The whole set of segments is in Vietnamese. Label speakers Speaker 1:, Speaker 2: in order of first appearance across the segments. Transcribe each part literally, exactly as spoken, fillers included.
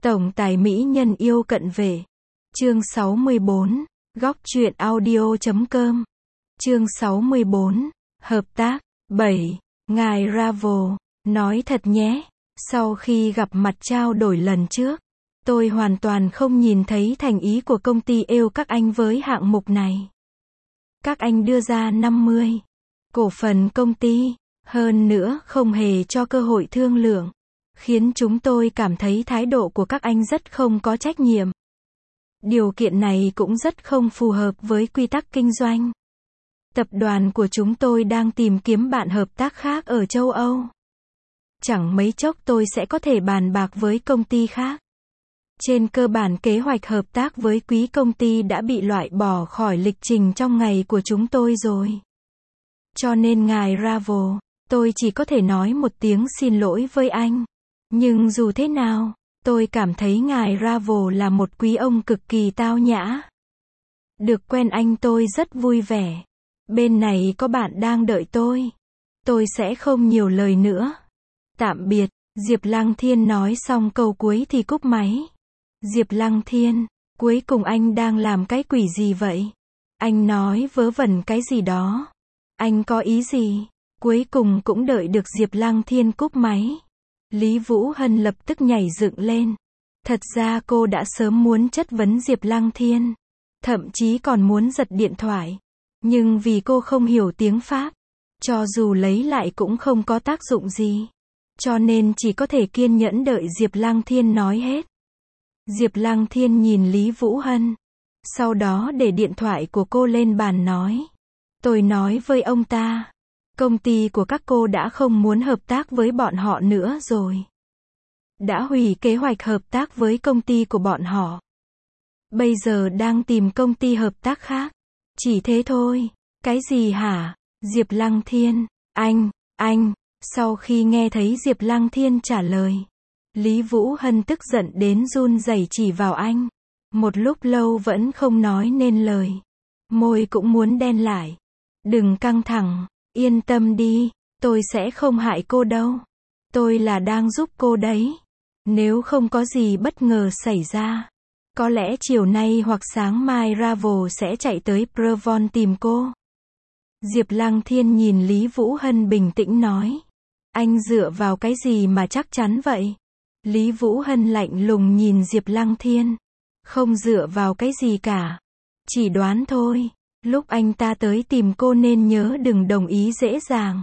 Speaker 1: Tổng tài mỹ nhân yêu cận vệ. Chương sáu mươi bốn. Góc truyện audio chấm com. Chương sáu mươi bốn. Hợp tác. bảy. Ngài Ravo, nói thật nhé, sau khi gặp mặt trao đổi lần trước, tôi hoàn toàn không nhìn thấy thành ý của công ty yêu các anh với hạng mục này. Các anh đưa ra năm mươi cổ phần công ty, hơn nữa không hề cho cơ hội thương lượng, khiến chúng tôi cảm thấy thái độ của các anh rất không có trách nhiệm. Điều kiện này cũng rất không phù hợp với quy tắc kinh doanh. Tập đoàn của chúng tôi đang tìm kiếm bạn hợp tác khác ở châu Âu. Chẳng mấy chốc tôi sẽ có thể bàn bạc với công ty khác. Trên cơ bản kế hoạch hợp tác với quý công ty đã bị loại bỏ khỏi lịch trình trong ngày của chúng tôi rồi. Cho nên ngài Ravo, tôi chỉ có thể nói một tiếng xin lỗi với anh. Nhưng dù thế nào, tôi cảm thấy ngài Ravo là một quý ông cực kỳ tao nhã. Được quen anh tôi rất vui vẻ. Bên này có bạn đang đợi tôi. Tôi sẽ không nhiều lời nữa. Tạm biệt, Diệp Lăng Thiên nói xong câu cuối thì cúp máy. Diệp Lăng Thiên, cuối cùng anh đang làm cái quỷ gì vậy? Anh nói vớ vẩn cái gì đó. Anh có ý gì? Cuối cùng cũng đợi được Diệp Lăng Thiên cúp máy. Lý Vũ Hân lập tức nhảy dựng lên. Thật ra cô đã sớm muốn chất vấn Diệp Lăng Thiên. Thậm chí còn muốn giật điện thoại. Nhưng vì cô không hiểu tiếng Pháp, cho dù lấy lại cũng không có tác dụng gì. Cho nên chỉ có thể kiên nhẫn đợi Diệp Lăng Thiên nói hết. Diệp Lăng Thiên nhìn Lý Vũ Hân. Sau đó để điện thoại của cô lên bàn nói. Tôi nói với ông ta. Công ty của các cô đã không muốn hợp tác với bọn họ nữa rồi. Đã hủy kế hoạch hợp tác với công ty của bọn họ. Bây giờ đang tìm công ty hợp tác khác. Chỉ thế thôi. Cái gì hả? Diệp Lăng Thiên. Anh, anh. Sau khi nghe thấy Diệp Lăng Thiên trả lời, Lý Vũ Hân tức giận đến run rẩy chỉ vào anh. Một lúc lâu vẫn không nói nên lời. Môi cũng muốn đen lại. Đừng căng thẳng. Yên tâm đi. Tôi sẽ không hại cô đâu. Tôi là đang giúp cô đấy. Nếu không có gì bất ngờ xảy ra, có lẽ chiều nay hoặc sáng mai Ravo sẽ chạy tới Provon tìm cô. Diệp Lăng Thiên nhìn Lý Vũ Hân bình tĩnh nói. Anh dựa vào cái gì mà chắc chắn vậy? Lý Vũ Hân lạnh lùng nhìn Diệp Lăng Thiên. Không dựa vào cái gì cả. Chỉ đoán thôi. Lúc anh ta tới tìm cô nên nhớ đừng đồng ý dễ dàng.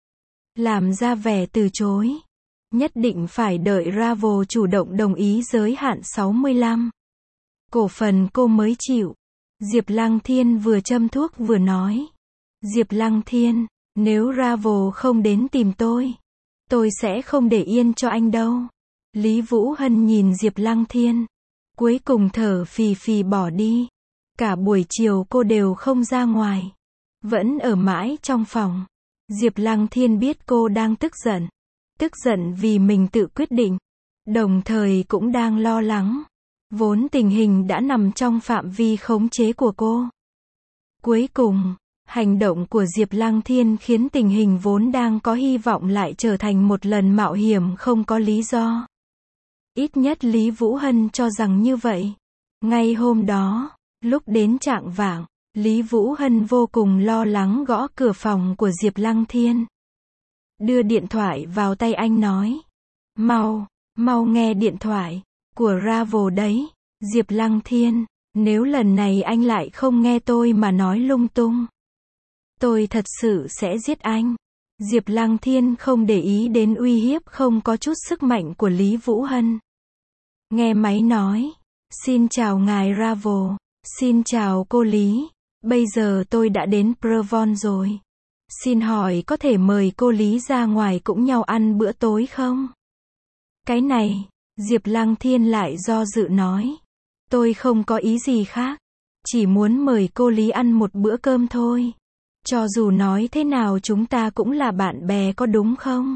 Speaker 1: Làm ra vẻ từ chối. Nhất định phải đợi Ravo chủ động đồng ý giới hạn sáu mươi lăm cổ phần cô mới chịu. Diệp Lăng Thiên vừa châm thuốc vừa nói. Diệp Lăng Thiên, nếu Ravo không đến tìm tôi, tôi sẽ không để yên cho anh đâu. Lý Vũ Hân nhìn Diệp Lăng Thiên. Cuối cùng thở phì phì bỏ đi. Cả buổi chiều cô đều không ra ngoài. Vẫn ở mãi trong phòng. Diệp Lăng Thiên biết cô đang tức giận. Tức giận vì mình tự quyết định. Đồng thời cũng đang lo lắng. Vốn tình hình đã nằm trong phạm vi khống chế của cô. Cuối cùng, hành động của Diệp Lăng Thiên khiến tình hình vốn đang có hy vọng lại trở thành một lần mạo hiểm không có lý do. Ít nhất Lý Vũ Hân cho rằng như vậy. Ngay hôm đó, lúc đến chạng vạng, Lý Vũ Hân vô cùng lo lắng gõ cửa phòng của Diệp Lăng Thiên. Đưa điện thoại vào tay anh nói. Mau, mau nghe điện thoại của Ravo đấy. Diệp Lăng Thiên, nếu lần này anh lại không nghe tôi mà nói lung tung, tôi thật sự sẽ giết anh. Diệp Lăng Thiên không để ý đến uy hiếp không có chút sức mạnh của Lý Vũ Hân. Nghe máy nói. Xin chào ngài Ravo. Xin chào cô Lý. Bây giờ tôi đã đến Provon rồi. Xin hỏi có thể mời cô Lý ra ngoài cũng nhau ăn bữa tối không? Cái này, Diệp Lăng Thiên lại do dự nói. Tôi không có ý gì khác. Chỉ muốn mời cô Lý ăn một bữa cơm thôi. Cho dù nói thế nào chúng ta cũng là bạn bè có đúng không?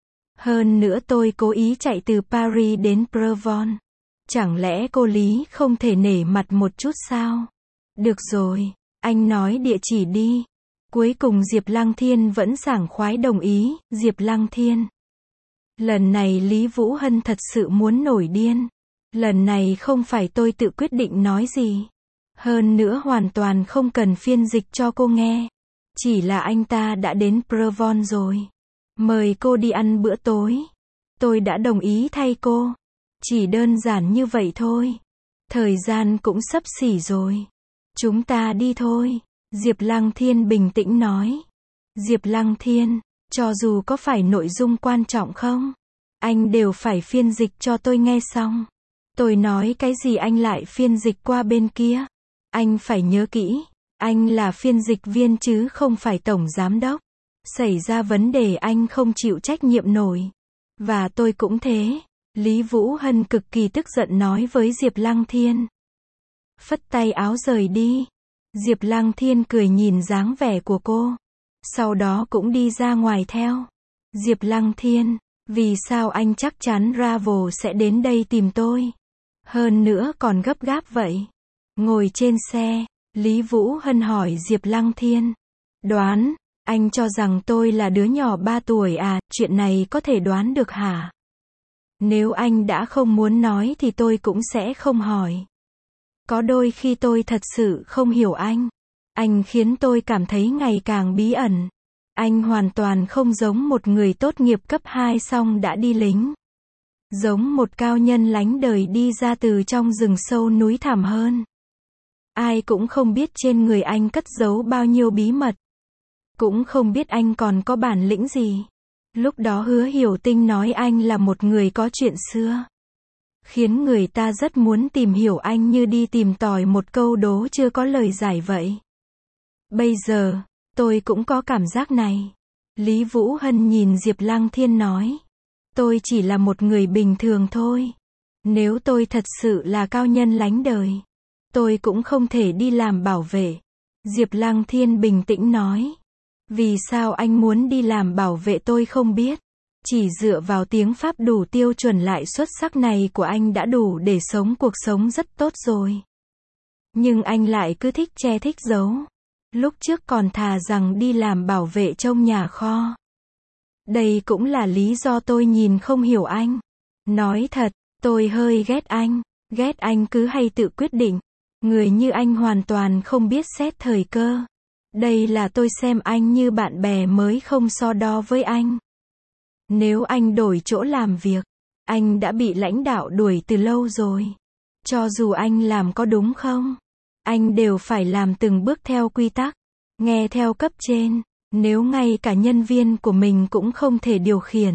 Speaker 1: Hơn nữa tôi cố ý chạy từ Paris đến Provon. Chẳng lẽ cô Lý không thể nể mặt một chút sao? Được rồi, anh nói địa chỉ đi. Cuối cùng Diệp Lăng Thiên vẫn sảng khoái đồng ý. Diệp Lăng Thiên. Lần này Lý Vũ Hân thật sự muốn nổi điên. Lần này không phải tôi tự quyết định nói gì. Hơn nữa hoàn toàn không cần phiên dịch cho cô nghe. Chỉ là anh ta đã đến Provence rồi. Mời cô đi ăn bữa tối. Tôi đã đồng ý thay cô. Chỉ đơn giản như vậy thôi. Thời gian cũng sắp xỉ rồi. Chúng ta đi thôi. Diệp Lăng Thiên bình tĩnh nói. Diệp Lăng Thiên, cho dù có phải nội dung quan trọng không, anh đều phải phiên dịch cho tôi nghe xong. Tôi nói cái gì anh lại phiên dịch qua bên kia. Anh phải nhớ kỹ, anh là phiên dịch viên chứ không phải tổng giám đốc. Xảy ra vấn đề anh không chịu trách nhiệm nổi. Và tôi cũng thế. Lý Vũ Hân cực kỳ tức giận nói với Diệp Lăng Thiên. Phất tay áo rời đi. Diệp Lăng Thiên cười nhìn dáng vẻ của cô. Sau đó cũng đi ra ngoài theo. Diệp Lăng Thiên, vì sao anh chắc chắn Ravel sẽ đến đây tìm tôi? Hơn nữa còn gấp gáp vậy. Ngồi trên xe, Lý Vũ Hân hỏi Diệp Lăng Thiên. Đoán, anh cho rằng tôi là đứa nhỏ ba tuổi à, chuyện này có thể đoán được hả? Nếu anh đã không muốn nói thì tôi cũng sẽ không hỏi. Có đôi khi tôi thật sự không hiểu anh. Anh khiến tôi cảm thấy ngày càng bí ẩn. Anh hoàn toàn không giống một người tốt nghiệp cấp hai xong đã đi lính. Giống một cao nhân lánh đời đi ra từ trong rừng sâu núi thẳm hơn. Ai cũng không biết trên người anh cất giấu bao nhiêu bí mật. Cũng không biết anh còn có bản lĩnh gì. Lúc đó Hứa Hiểu Tinh nói anh là một người có chuyện xưa. Khiến người ta rất muốn tìm hiểu anh như đi tìm tòi một câu đố chưa có lời giải vậy. Bây giờ, tôi cũng có cảm giác này. Lý Vũ Hân nhìn Diệp Lăng Thiên nói. Tôi chỉ là một người bình thường thôi. Nếu tôi thật sự là cao nhân lánh đời, tôi cũng không thể đi làm bảo vệ. Diệp Lăng Thiên bình tĩnh nói. Vì sao anh muốn đi làm bảo vệ tôi không biết. Chỉ dựa vào tiếng Pháp đủ tiêu chuẩn lại xuất sắc này của anh đã đủ để sống cuộc sống rất tốt rồi. Nhưng anh lại cứ thích che thích giấu. Lúc trước còn thà rằng đi làm bảo vệ trong nhà kho. Đây cũng là lý do tôi nhìn không hiểu anh. Nói thật, tôi hơi ghét anh. Ghét anh cứ hay tự quyết định. Người như anh hoàn toàn không biết xét thời cơ. Đây là tôi xem anh như bạn bè mới không so đo với anh. Nếu anh đổi chỗ làm việc, anh đã bị lãnh đạo đuổi từ lâu rồi. Cho dù anh làm có đúng không, anh đều phải làm từng bước theo quy tắc, nghe theo cấp trên. Nếu ngay cả nhân viên của mình cũng không thể điều khiển,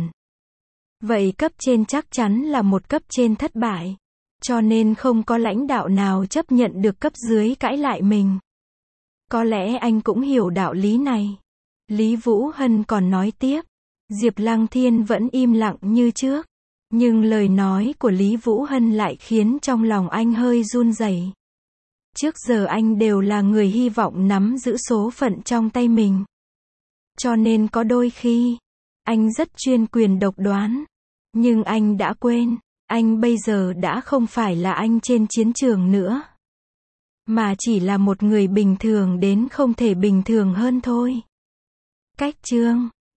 Speaker 1: vậy cấp trên chắc chắn là một cấp trên thất bại. Cho nên không có lãnh đạo nào chấp nhận được cấp dưới cãi lại mình. Có lẽ anh cũng hiểu đạo lý này. Lý Vũ Hân còn nói tiếp. Diệp Lăng Thiên vẫn im lặng như trước. Nhưng lời nói của Lý Vũ Hân lại khiến trong lòng anh hơi run rẩy. Trước giờ anh đều là người hy vọng nắm giữ số phận trong tay mình. Cho nên có đôi khi, anh rất chuyên quyền độc đoán. Nhưng anh đã quên, anh bây giờ đã không phải là anh trên chiến trường nữa. Mà chỉ là một người bình thường đến không thể bình thường hơn thôi. Cách chương